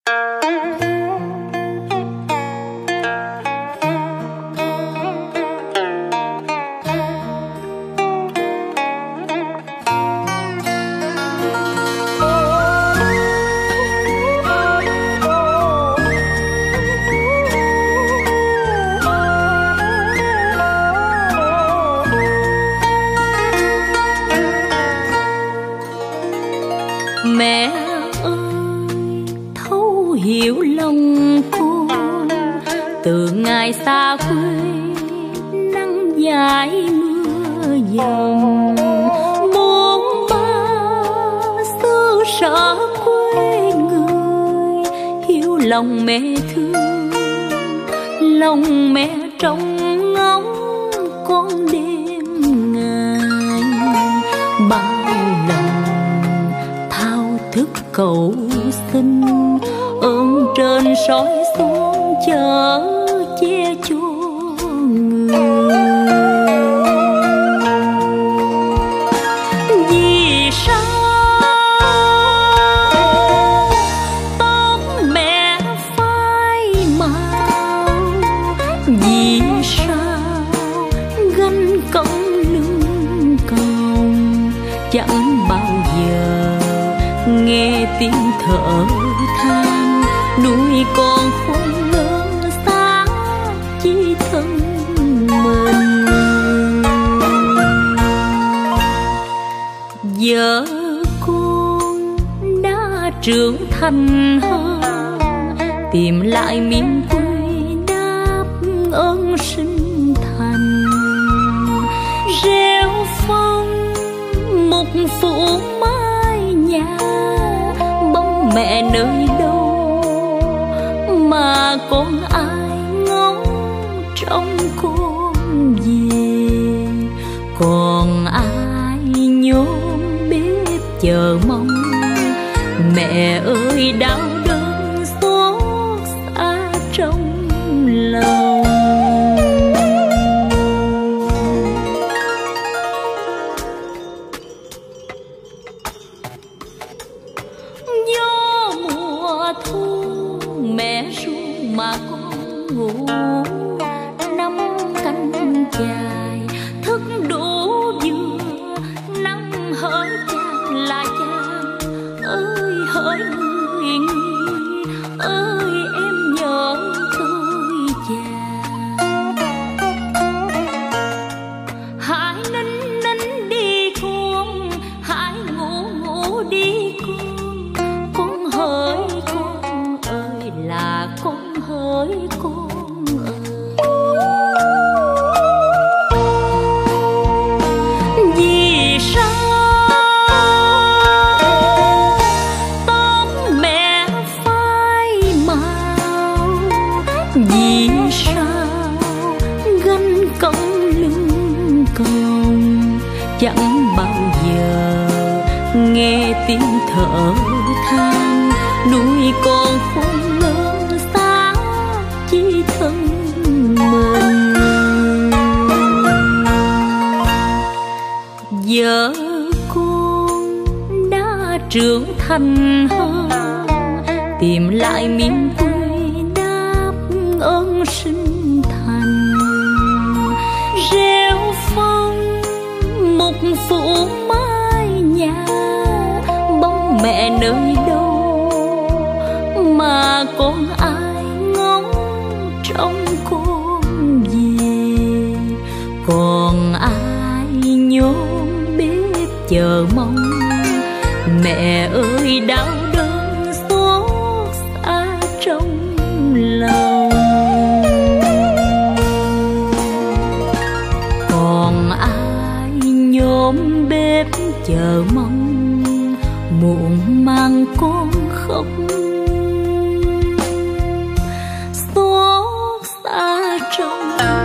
Mẹ ơi, thấu hiểu lòng con, từ ngày xa quê nắng dãi mưa dầm, bốn ba xứ sở quê người, hiểu lòng mẹ thương, lòng mẹ trông ngóng con đêm ngày, bao lần thức cầu xin ơn trên soi xuống chở che cho người. Vì sao tóc mẹ phai màu, vì sao gánh công lưng còng, chẳng bao giờ nghe tiếng thở than nuôi con không ngỡ xa chỉ thân mình. Giờ con đã trưởng thành hơn, tìm lại miền quê đáp ơn sinh thành, rêu phong một phủ mái nhà, bóng mẹ nơi đâu mà con ai ngóng trong con về, còn ai nhôm bếp chờ mong mẹ ơi đau đớn xót xa trong lòng. Thu mẹ ru mà con ngủ, năm canh dài thức đủ vừa, năm hỡi chàng là chàng ơi, hỡi người người ơi em nhớ tôi chàng. Hãy nín nín đi con, hãy ngủ ngủ đi con hỡi con ơi là con hỡi con ơi. Vì sao tóc mẹ phai màu, vì sao gánh công lưng còng, chẳng bao giờ nghe tiếng thở than nuôi con không ngỡ xa chỉ thân mình. Giờ con đã trưởng thành hơn, tìm lại miền quê đáp ơn sinh thành, rêu phong một phủ mái nhà, bóng mẹ nơi đâu mà con ai ngóng trong con về, còn ai nhôm bếp chờ mong mẹ ơi đau đớn xót xa trong lòng. Còn ai nhôm bếp chờ mong muộn mang con khóc xót xa trong